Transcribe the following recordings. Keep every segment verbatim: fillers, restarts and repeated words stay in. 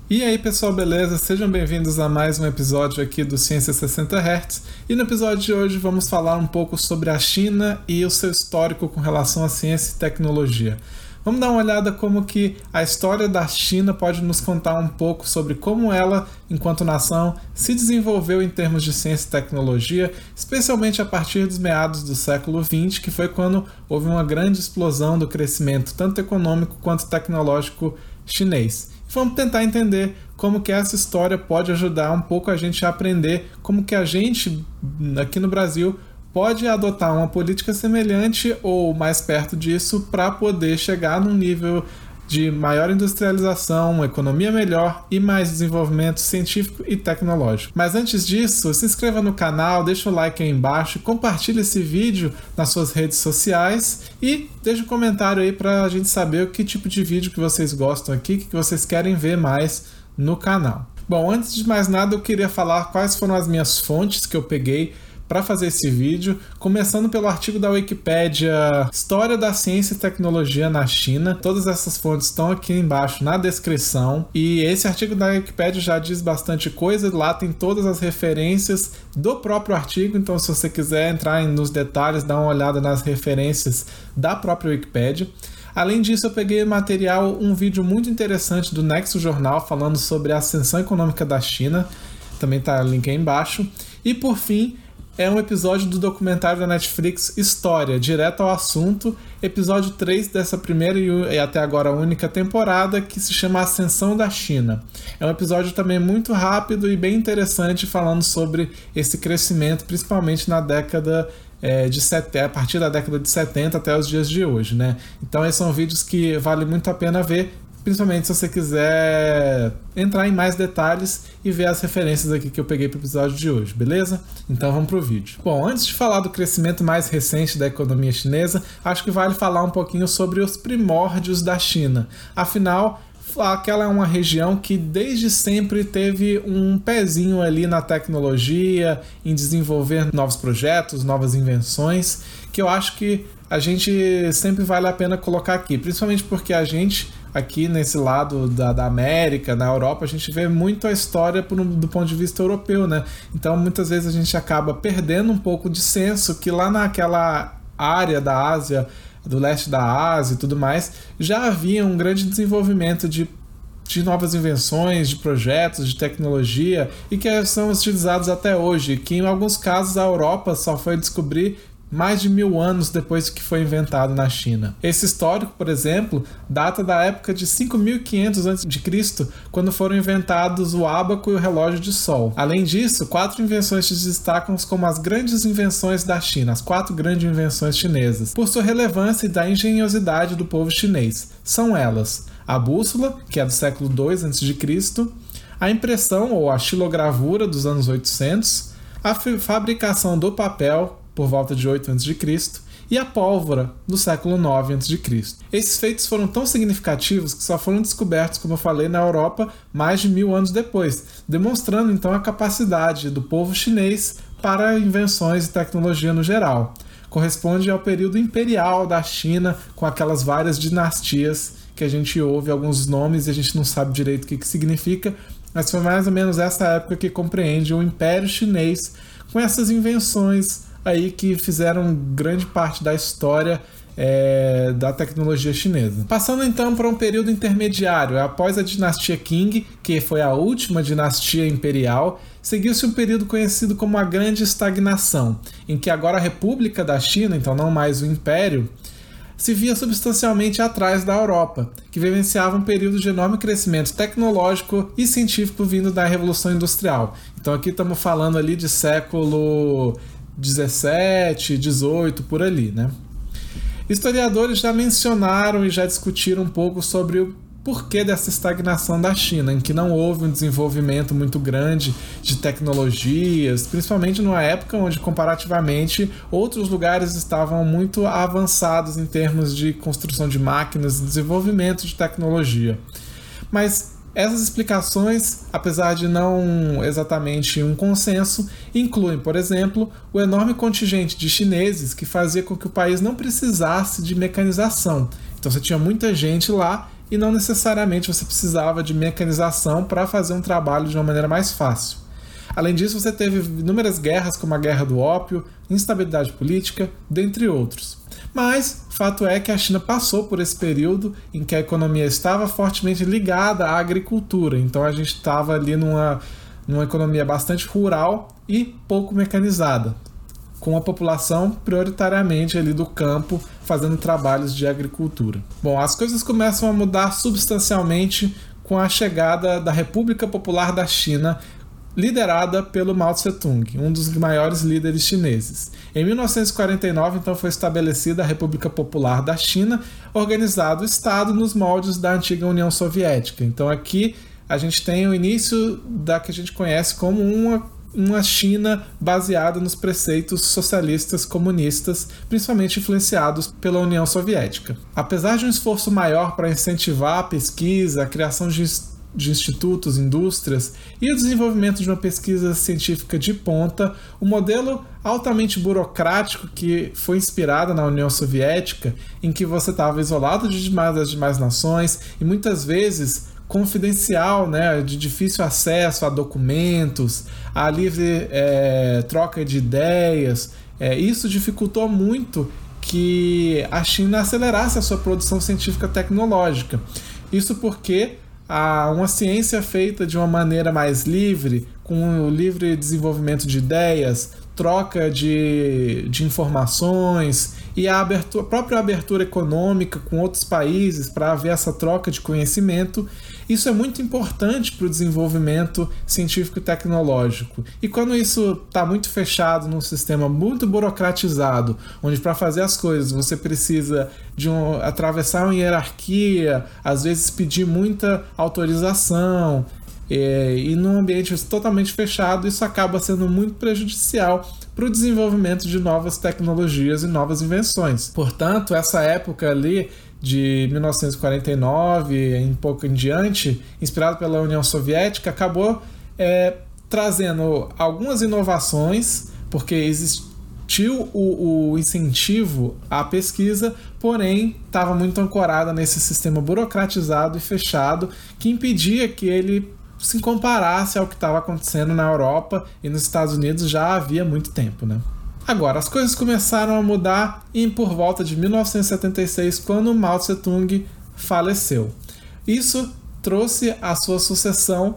E aí pessoal, beleza? Sejam bem-vindos a mais um episódio aqui do Ciência sessenta hertz. E no episódio de hoje vamos falar um pouco sobre a China e o seu histórico com relação à ciência e tecnologia. Vamos dar uma olhada como que a história da China pode nos contar um pouco sobre como ela, enquanto nação, se desenvolveu em termos de ciência e tecnologia, especialmente a partir dos meados do século vinte, que foi quando houve uma grande explosão do crescimento tanto econômico quanto tecnológico chinês. Vamos tentar entender como que essa história pode ajudar um pouco a gente a aprender como que a gente, aqui no Brasil, pode adotar uma política semelhante ou mais perto disso para poder chegar num nível de maior industrialização, uma economia melhor e mais desenvolvimento científico e tecnológico. Mas antes disso, se inscreva no canal, deixa o like aí embaixo, compartilhe esse vídeo nas suas redes sociais e deixa um comentário aí para a gente saber o que tipo de vídeo que vocês gostam aqui, o que vocês querem ver mais no canal. Bom, antes de mais nada eu queria falar quais foram as minhas fontes que eu peguei para fazer esse vídeo, começando pelo artigo da Wikipédia História da Ciência e Tecnologia na China. Todas essas fontes estão aqui embaixo na descrição e esse artigo da Wikipédia já diz bastante coisa, lá tem todas as referências do próprio artigo, então se você quiser entrar nos detalhes, dá uma olhada nas referências da própria Wikipédia. Além disso, eu peguei material, um vídeo muito interessante do Nexo Jornal falando sobre a ascensão econômica da China, também está o link aí embaixo. E por fim, é um episódio do documentário da Netflix História, direto ao assunto, episódio três dessa primeira e até agora única temporada, que se chama Ascensão da China. É um episódio também muito rápido e bem interessante, falando sobre esse crescimento, principalmente na década é, de setenta, a partir da década de setenta até os dias de hoje, né? Então esses são vídeos que vale muito a pena ver, principalmente se você quiser entrar em mais detalhes e ver as referências aqui que eu peguei para o episódio de hoje, beleza? Então vamos para o vídeo. Bom, antes de falar do crescimento mais recente da economia chinesa, acho que vale falar um pouquinho sobre os primórdios da China. Afinal, aquela é uma região que desde sempre teve um pezinho ali na tecnologia, em desenvolver novos projetos, novas invenções, que eu acho que a gente sempre vale a pena colocar aqui, principalmente porque a gente aqui nesse lado da, da América, na Europa, a gente vê muito a história por, do ponto de vista europeu, né? Então muitas vezes a gente acaba perdendo um pouco de senso que lá naquela área da Ásia, do leste da Ásia e tudo mais, já havia um grande desenvolvimento de de novas invenções, de projetos, de tecnologia e que são utilizados até hoje, que em alguns casos a Europa só foi descobrir mais de mil anos depois que foi inventado na China. Esse histórico, por exemplo, data da época de cinco mil e quinhentos antes de Cristo, quando foram inventados o ábaco e o relógio de sol. Além disso, quatro invenções se destacam como as grandes invenções da China, as quatro grandes invenções chinesas, por sua relevância e da engenhosidade do povo chinês. São elas: a bússola, que é do século dois antes de Cristo, a impressão ou a xilogravura dos anos oitocentos, a fabricação do papel, por volta de oito antes de Cristo, e a pólvora, do século nove antes de Cristo. Esses feitos foram tão significativos que só foram descobertos, como eu falei, na Europa mais de mil anos depois, demonstrando então a capacidade do povo chinês para invenções e tecnologia no geral. Corresponde ao período imperial da China, com aquelas várias dinastias que a gente ouve alguns nomes e a gente não sabe direito o que, que significa, mas foi mais ou menos essa época que compreende o Império Chinês, com essas invenções aí que fizeram grande parte da história é, da tecnologia chinesa. Passando então para um período intermediário, após a dinastia Qing, que foi a última dinastia imperial, seguiu-se um período conhecido como a Grande Estagnação, em que agora a República da China, então não mais o Império, se via substancialmente atrás da Europa, que vivenciava um período de enorme crescimento tecnológico e científico vindo da Revolução Industrial. Então aqui estamos falando ali de século dezessete, dezoito, por ali, né? Historiadores já mencionaram e já discutiram um pouco sobre o porquê dessa estagnação da China, em que não houve um desenvolvimento muito grande de tecnologias, principalmente numa época onde, comparativamente, outros lugares estavam muito avançados em termos de construção de máquinas e desenvolvimento de tecnologia. Mas essas explicações, apesar de não exatamente um consenso, incluem, por exemplo, o enorme contingente de chineses que fazia com que o país não precisasse de mecanização. Então você tinha muita gente lá e não necessariamente você precisava de mecanização para fazer um trabalho de uma maneira mais fácil. Além disso, você teve inúmeras guerras, como a Guerra do Ópio, instabilidade política, dentre outros. Mas, fato é que a China passou por esse período em que a economia estava fortemente ligada à agricultura. Então a gente estava ali numa, numa economia bastante rural e pouco mecanizada, com a população prioritariamente ali do campo fazendo trabalhos de agricultura. Bom, as coisas começam a mudar substancialmente com a chegada da República Popular da China, liderada pelo Mao Tse-tung, um dos maiores líderes chineses. Em mil novecentos e quarenta e nove, então, foi estabelecida a República Popular da China, organizado o Estado nos moldes da antiga União Soviética. Então aqui a gente tem o início da que a gente conhece como uma, uma China baseada nos preceitos socialistas comunistas, principalmente influenciados pela União Soviética. Apesar de um esforço maior para incentivar a pesquisa, a criação de de institutos, indústrias e o desenvolvimento de uma pesquisa científica de ponta, o modelo altamente burocrático que foi inspirado na União Soviética, em que você estava isolado de demais das demais nações e muitas vezes confidencial, né, de difícil acesso a documentos, a livre é, troca de ideias, é, isso dificultou muito que a China acelerasse a sua produção científica tecnológica. Isso porque a uma ciência feita de uma maneira mais livre, com o livre desenvolvimento de ideias, troca de, de informações e a, abertura, a própria abertura econômica com outros países para haver essa troca de conhecimento, isso é muito importante para o desenvolvimento científico e tecnológico. E quando isso está muito fechado num sistema muito burocratizado, onde para fazer as coisas você precisa de um, atravessar uma hierarquia, às vezes pedir muita autorização, É, e num ambiente totalmente fechado, isso acaba sendo muito prejudicial para o desenvolvimento de novas tecnologias e novas invenções. Portanto, essa época ali de mil novecentos e quarenta e nove em pouco em diante, inspirado pela União Soviética, acabou é, trazendo algumas inovações, porque existiu o, o incentivo à pesquisa, porém estava muito ancorada nesse sistema burocratizado e fechado que impedia que ele se comparasse ao que estava acontecendo na Europa e nos Estados Unidos já havia muito tempo, né? Agora, as coisas começaram a mudar e por volta de mil novecentos e setenta e seis, quando Mao Tse-tung faleceu. Isso trouxe à sua sucessão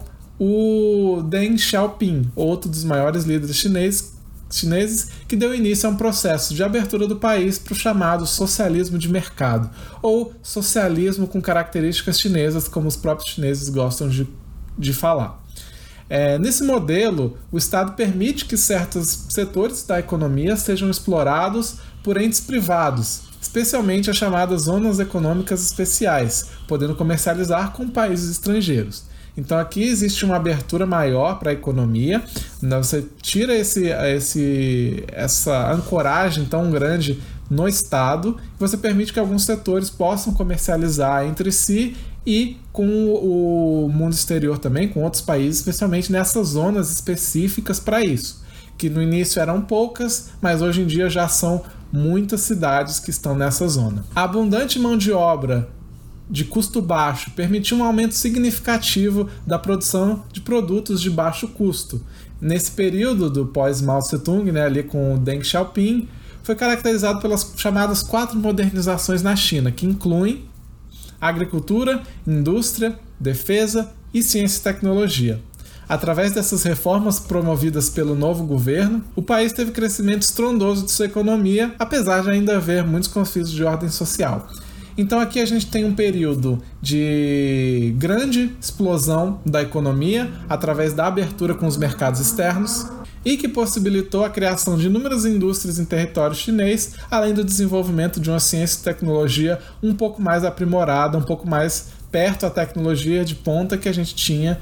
o Deng Xiaoping, outro dos maiores líderes chineses, chineses que deu início a um processo de abertura do país para o chamado socialismo de mercado, ou socialismo com características chinesas, como os próprios chineses gostam de de falar. É, nesse modelo, o Estado permite que certos setores da economia sejam explorados por entes privados, especialmente as chamadas zonas econômicas especiais, podendo comercializar com países estrangeiros. Então aqui existe uma abertura maior para a economia, você tira esse, esse, essa ancoragem tão grande no Estado, e você permite que alguns setores possam comercializar entre si e com o mundo exterior também, com outros países, especialmente nessas zonas específicas para isso, que no início eram poucas, mas hoje em dia já são muitas cidades que estão nessa zona. A abundante mão de obra de custo baixo permitiu um aumento significativo da produção de produtos de baixo custo. Nesse período do pós-Mao Tse-tung, né, ali com o Deng Xiaoping, foi caracterizado pelas chamadas quatro modernizações na China, que incluem agricultura, indústria, defesa e ciência e tecnologia. Através dessas reformas promovidas pelo novo governo, o país teve crescimento estrondoso de sua economia, apesar de ainda haver muitos conflitos de ordem social. Então aqui a gente tem um período de grande explosão da economia através da abertura com os mercados externos e que possibilitou a criação de inúmeras indústrias em território chinês, além do desenvolvimento de uma ciência e tecnologia um pouco mais aprimorada, um pouco mais perto da tecnologia de ponta que a gente tinha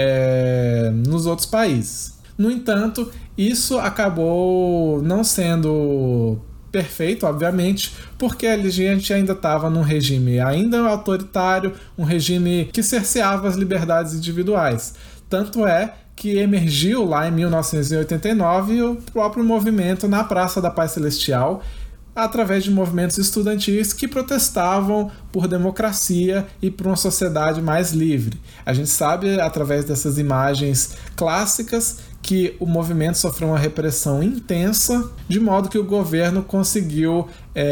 é, nos outros países. No entanto, isso acabou não sendo perfeito, obviamente, porque a gente ainda estava num regime ainda autoritário, um regime que cerceava as liberdades individuais. Tanto é que emergiu lá em mil novecentos e oitenta e nove o próprio movimento na Praça da Paz Celestial, através de movimentos estudantis que protestavam por democracia e por uma sociedade mais livre. A gente sabe, através dessas imagens clássicas, que o movimento sofreu uma repressão intensa, de modo que o governo conseguiu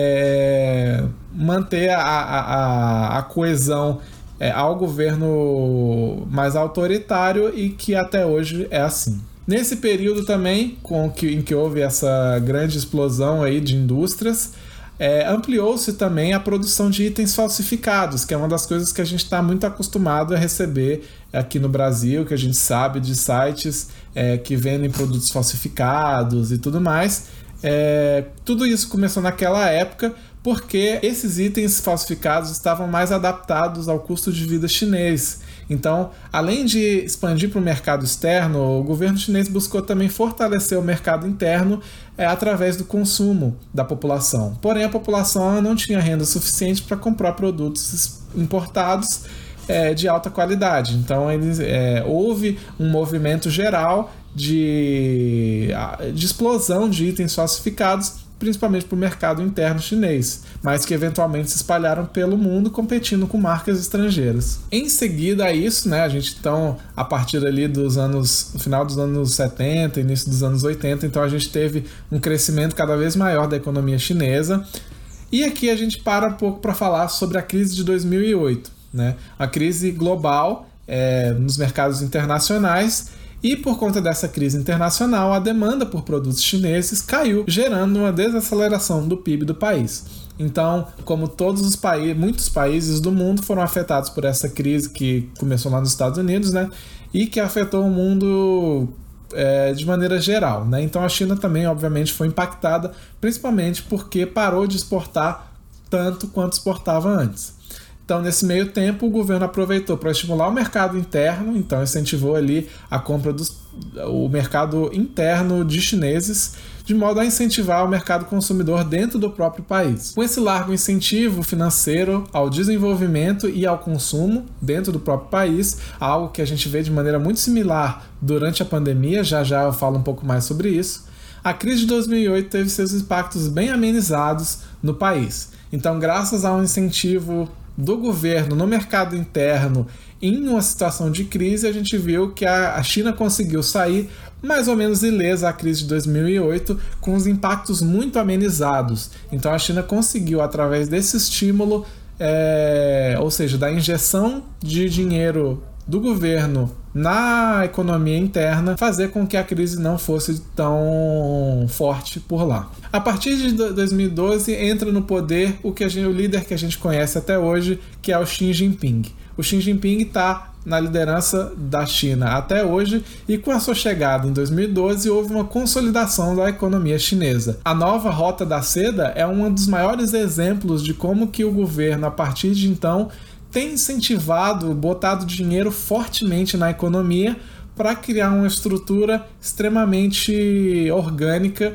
é, manter a, a, a coesão é, ao governo mais autoritário e que até hoje é assim. Nesse período também, com que, em que houve essa grande explosão aí de indústrias, é, ampliou-se também a produção de itens falsificados, que é uma das coisas que a gente está muito acostumado a receber aqui no Brasil, que a gente sabe de sites é, que vendem produtos falsificados e tudo mais. É, tudo isso começou naquela época porque esses itens falsificados estavam mais adaptados ao custo de vida chinês. Então, além de expandir para o mercado externo, o governo chinês buscou também fortalecer o mercado interno é, através do consumo da população. Porém, a população não tinha renda suficiente para comprar produtos importados é, de alta qualidade. Então, eles, é, houve um movimento geral de, de explosão de itens falsificados, principalmente para o mercado interno chinês, mas que eventualmente se espalharam pelo mundo competindo com marcas estrangeiras. Em seguida a isso, né, a gente então, a partir ali dos anos, no final dos anos setenta, início dos anos oitenta, então a gente teve um crescimento cada vez maior da economia chinesa. E aqui a gente para um pouco para falar sobre a crise de dois mil e oito, né, a crise global é, nos mercados internacionais. E por conta dessa crise internacional, a demanda por produtos chineses caiu, gerando uma desaceleração do P I B do país. Então, como todos os países, muitos países do mundo foram afetados por essa crise que começou lá nos Estados Unidos, né, e que afetou o mundo é, de maneira geral, né? Então a China também, obviamente, foi impactada, principalmente porque parou de exportar tanto quanto exportava antes. Então, nesse meio tempo, o governo aproveitou para estimular o mercado interno, então incentivou ali a compra do o mercado interno de chineses, de modo a incentivar o mercado consumidor dentro do próprio país. Com esse largo incentivo financeiro ao desenvolvimento e ao consumo dentro do próprio país, algo que a gente vê de maneira muito similar durante a pandemia, já já eu falo um pouco mais sobre isso, a crise de dois mil e oito teve seus impactos bem amenizados no país. Então, graças a um incentivo do governo no mercado interno em uma situação de crise, a gente viu que a China conseguiu sair mais ou menos ilesa da crise de dois mil e oito, com os impactos muito amenizados. Então a China conseguiu, através desse estímulo, é, ou seja, da injeção de dinheiro do governo na economia interna, fazer com que a crise não fosse tão forte por lá. A partir de dois mil e doze entra no poder o, que a gente, o líder que a gente conhece até hoje, que é o Xi Jinping. O Xi Jinping está na liderança da China até hoje e com a sua chegada em dois mil e doze houve uma consolidação da economia chinesa. A nova Rota da Seda é um dos maiores exemplos de como que o governo, a partir de então, tem incentivado, botado dinheiro fortemente na economia para criar uma estrutura extremamente orgânica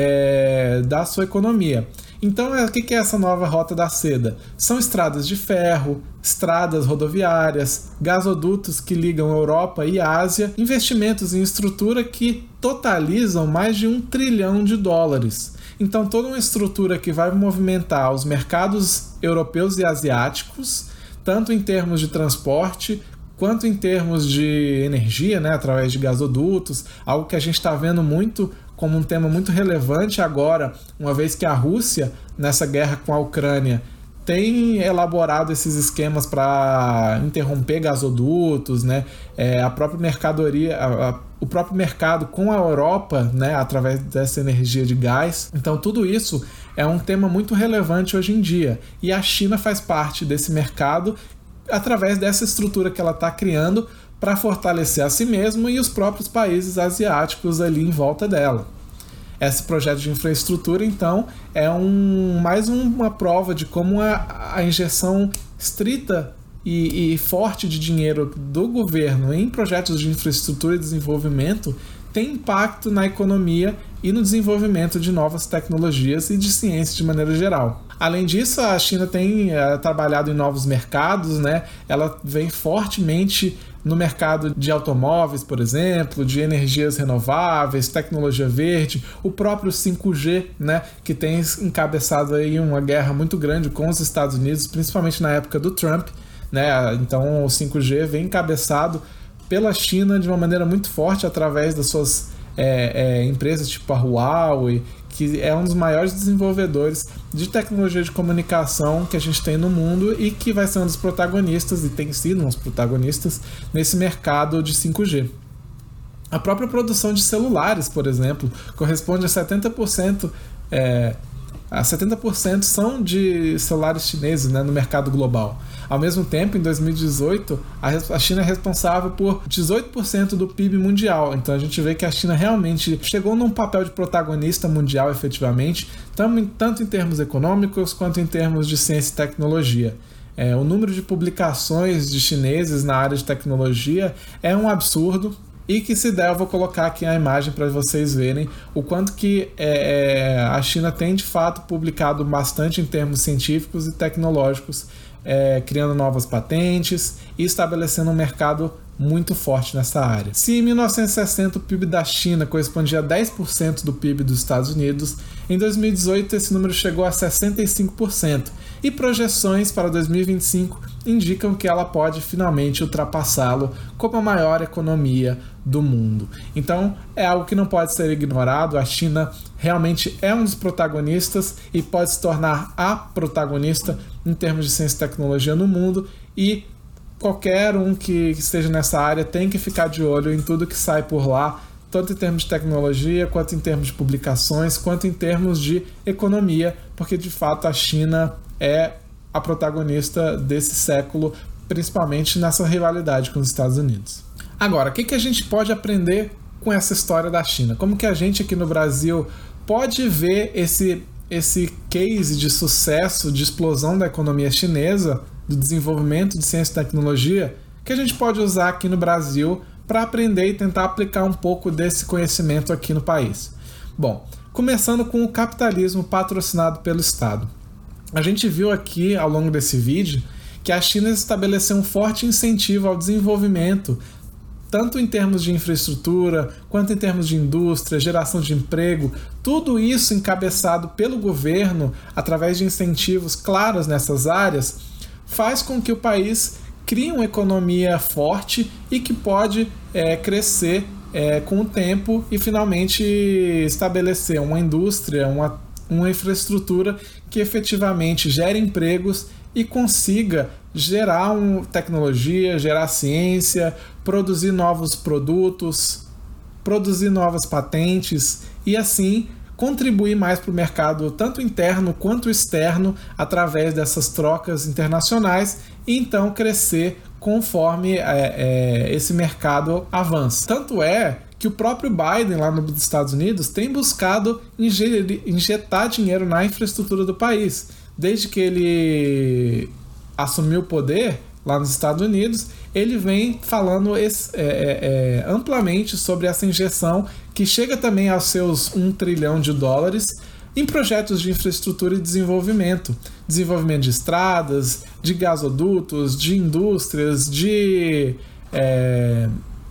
é, da sua economia. Então, o que é essa nova Rota da Seda? São estradas de ferro, estradas rodoviárias, gasodutos que ligam Europa e Ásia, investimentos em estrutura que totalizam mais de um trilhão de dólares. Então, toda uma estrutura que vai movimentar os mercados europeus e asiáticos, tanto em termos de transporte, quanto em termos de energia, né, através de gasodutos, algo que a gente está vendo muito como um tema muito relevante agora, uma vez que a Rússia, nessa guerra com a Ucrânia, tem elaborado esses esquemas para interromper gasodutos, né, é, a própria mercadoria, a, a, o próprio mercado com a Europa, né, através dessa energia de gás. Então tudo isso é um tema muito relevante hoje em dia, e a China faz parte desse mercado através dessa estrutura que ela está criando para fortalecer a si mesmo e os próprios países asiáticos ali em volta dela. Esse projeto de infraestrutura, então, é um, mais uma prova de como a, a injeção estrita e, e forte de dinheiro do governo em projetos de infraestrutura e desenvolvimento tem impacto na economia e no desenvolvimento de novas tecnologias e de ciência de maneira geral. Além disso, a China tem é, trabalhado em novos mercados, né? Ela vem fortemente no mercado de automóveis, por exemplo, de energias renováveis, tecnologia verde, o próprio cinco G, né, que tem encabeçado aí uma guerra muito grande com os Estados Unidos, principalmente na época do Trump, né? Então o cinco G vem encabeçado pela China de uma maneira muito forte através das suas é, é, empresas tipo a Huawei, que é um dos maiores desenvolvedores de tecnologia de comunicação que a gente tem no mundo e que vai ser um dos protagonistas, e tem sido um dos protagonistas, nesse mercado de cinco G. A própria produção de celulares, por exemplo, corresponde a setenta por cento, é, a setenta por cento são de celulares chineses, né, no mercado global. Ao mesmo tempo, em dois mil e dezoito, a China é responsável por dezoito por cento do P I B mundial. Então a gente vê que a China realmente chegou num papel de protagonista mundial, efetivamente, tanto em termos econômicos quanto em termos de ciência e tecnologia. É, o número de publicações de chineses na área de tecnologia é um absurdo. E que, se der, eu vou colocar aqui a imagem para vocês verem o quanto que é, a China tem de fato publicado bastante em termos científicos e tecnológicos, é, criando novas patentes e estabelecendo um mercado muito forte nessa área. Se em mil novecentos e sessenta o P I B da China correspondia a dez por cento do P I B dos Estados Unidos, em dois mil e dezoito esse número chegou a sessenta e cinco por cento, e projeções para dois mil e vinte e cinco indicam que ela pode finalmente ultrapassá-lo como a maior economia do mundo. Então é algo que não pode ser ignorado. A China realmente é um dos protagonistas e pode se tornar a protagonista em termos de ciência e tecnologia no mundo, e qualquer um que esteja nessa área tem que ficar de olho em tudo que sai por lá, tanto em termos de tecnologia, quanto em termos de publicações, quanto em termos de economia, porque de fato a China é a protagonista desse século, principalmente nessa rivalidade com os Estados Unidos. Agora, o que, que a gente pode aprender com essa história da China? Como que a gente aqui no Brasil pode ver esse, esse case de sucesso, de explosão da economia chinesa, do desenvolvimento de ciência e tecnologia, que a gente pode usar aqui no Brasil para aprender e tentar aplicar um pouco desse conhecimento aqui no país? Bom, começando com o capitalismo patrocinado pelo Estado. A gente viu aqui ao longo desse vídeo que a China estabeleceu um forte incentivo ao desenvolvimento, tanto em termos de infraestrutura, quanto em termos de indústria, geração de emprego, tudo isso encabeçado pelo governo através de incentivos claros nessas áreas, faz com que o país crie uma economia forte e que pode é, crescer é, com o tempo e finalmente estabelecer uma indústria, uma, uma infraestrutura que efetivamente gere empregos e consiga gerar um, tecnologia, gerar ciência, produzir novos produtos, produzir novas patentes e assim contribuir mais para o mercado tanto interno quanto externo através dessas trocas internacionais e então crescer conforme é, é, esse mercado avança. Tanto é que o próprio Biden lá nos Estados Unidos tem buscado injetar dinheiro na infraestrutura do país. Desde que ele assumiu o poder lá nos Estados Unidos, ele vem falando esse, é, é, amplamente sobre essa injeção que chega também aos seus um trilhão de dólares em projetos de infraestrutura e desenvolvimento. Desenvolvimento de estradas, de gasodutos, de indústrias, de, é,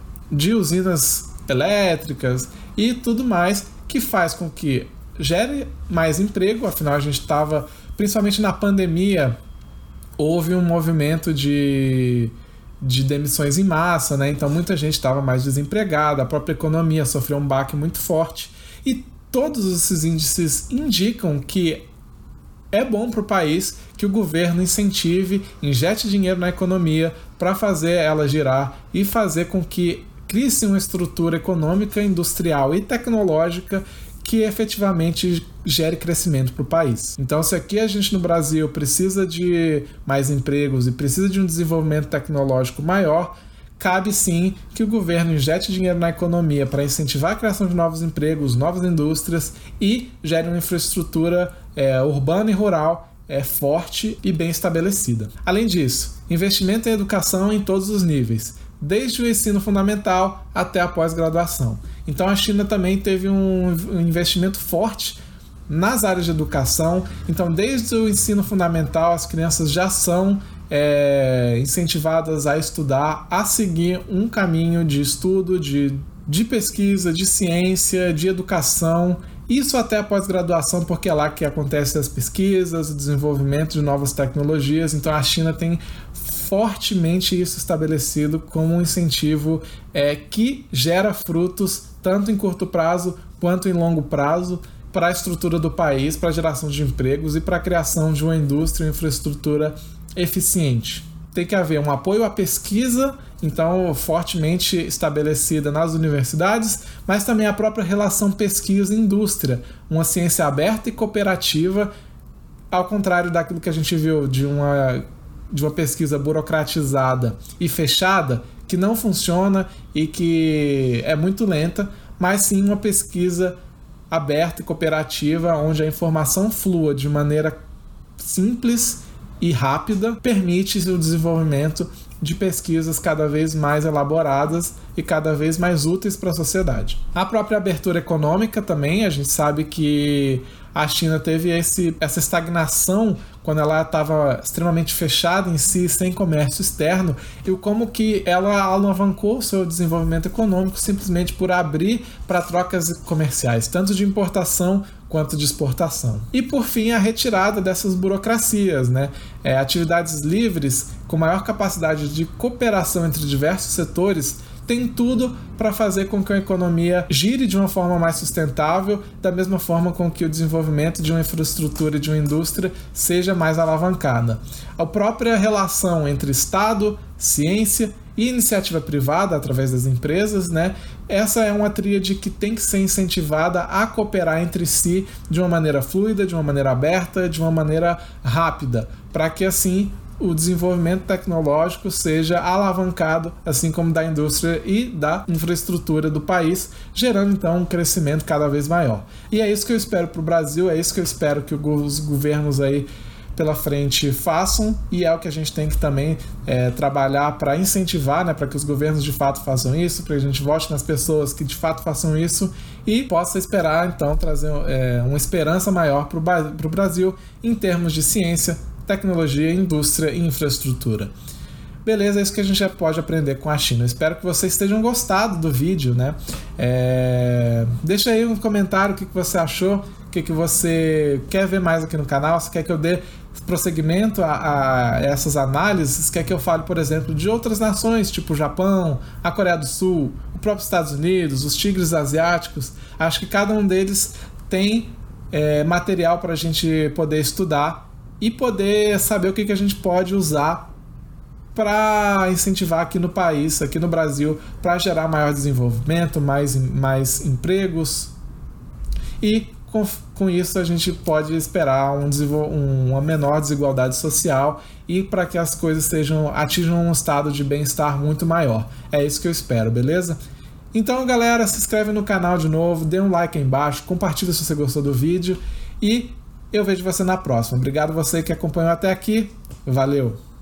de usinas elétricas e tudo mais, que faz com que gere mais emprego. Afinal, a gente estava, principalmente na pandemia, houve um movimento de, de demissões em massa, né? Então muita gente estava mais desempregada, a própria economia sofreu um baque muito forte e todos esses índices indicam que é bom para o país que o governo incentive, injete dinheiro na economia para fazer ela girar e fazer com que crie-se uma estrutura econômica, industrial e tecnológica que efetivamente gere crescimento para o país. Então, se aqui a gente no Brasil precisa de mais empregos e precisa de um desenvolvimento tecnológico maior, cabe sim que o governo injete dinheiro na economia para incentivar a criação de novos empregos, novas indústrias e gere uma infraestrutura é, urbana e rural é, forte e bem estabelecida. Além disso, investimento em educação em todos os níveis, desde o ensino fundamental até a pós-graduação. Então a China também teve um investimento forte nas áreas de educação. Então, desde o ensino fundamental, as crianças já são é, incentivadas a estudar, a seguir um caminho de estudo, de, de pesquisa, de ciência, de educação, isso até a pós-graduação, porque é lá que acontecem as pesquisas, o desenvolvimento de novas tecnologias. Então a China tem fortemente isso estabelecido como um incentivo é, que gera frutos tanto em curto prazo quanto em longo prazo para a estrutura do país, para a geração de empregos e para a criação de uma indústria e infraestrutura eficiente. Tem que haver um apoio à pesquisa, então fortemente estabelecida nas universidades, mas também a própria relação pesquisa-indústria, uma ciência aberta e cooperativa, ao contrário daquilo que a gente viu de uma, de uma pesquisa burocratizada e fechada, que não funciona e que é muito lenta, mas sim uma pesquisa aberta e cooperativa, onde a informação flua de maneira simples e rápida, permite o desenvolvimento de pesquisas cada vez mais elaboradas e cada vez mais úteis para a sociedade. A própria abertura econômica também, a gente sabe que a China teve esse, essa estagnação quando ela estava extremamente fechada em si, sem comércio externo, e como que ela alavancou o seu desenvolvimento econômico simplesmente por abrir para trocas comerciais, tanto de importação quanto de exportação. E por fim, a retirada dessas burocracias, né? É, atividades livres com maior capacidade de cooperação entre diversos setores tem tudo para fazer com que a economia gire de uma forma mais sustentável, da mesma forma com que o desenvolvimento de uma infraestrutura e de uma indústria seja mais alavancada. A própria relação entre Estado, ciência e iniciativa privada através das empresas, né? Essa é uma tríade que tem que ser incentivada a cooperar entre si de uma maneira fluida, de uma maneira aberta, de uma maneira rápida, para que assim o desenvolvimento tecnológico seja alavancado, assim como da indústria e da infraestrutura do país, gerando então um crescimento cada vez maior. E é isso que eu espero para o Brasil, é isso que eu espero que os governos aí pela frente façam, e é o que a gente tem que também é, trabalhar para incentivar, né, para que os governos de fato façam isso, para que a gente vote nas pessoas que de fato façam isso e possa esperar então trazer é, uma esperança maior para o Brasil em termos de ciência, tecnologia, indústria e infraestrutura. Beleza, é isso que a gente já pode aprender com a China. Espero que vocês tenham gostado do vídeo, né? É... Deixa aí um comentário o que você achou, o que você quer ver mais aqui no canal, se quer que eu dê prosseguimento a, a essas análises, quer que eu fale, por exemplo, de outras nações, tipo o Japão, a Coreia do Sul, o próprio Estados Unidos, os tigres asiáticos. Acho que cada um deles tem é, material para a gente poder estudar e poder saber o que, que a gente pode usar para incentivar aqui no país, aqui no Brasil, para gerar maior desenvolvimento, mais, mais empregos, e com, com isso a gente pode esperar um, uma menor desigualdade social e para que as coisas sejam, atinjam um estado de bem-estar muito maior. É isso que eu espero, beleza? Então, galera, se inscreve no canal de novo, dê um like aí embaixo, compartilha se você gostou do vídeo e eu vejo você na próxima. Obrigado você que acompanhou até aqui. Valeu!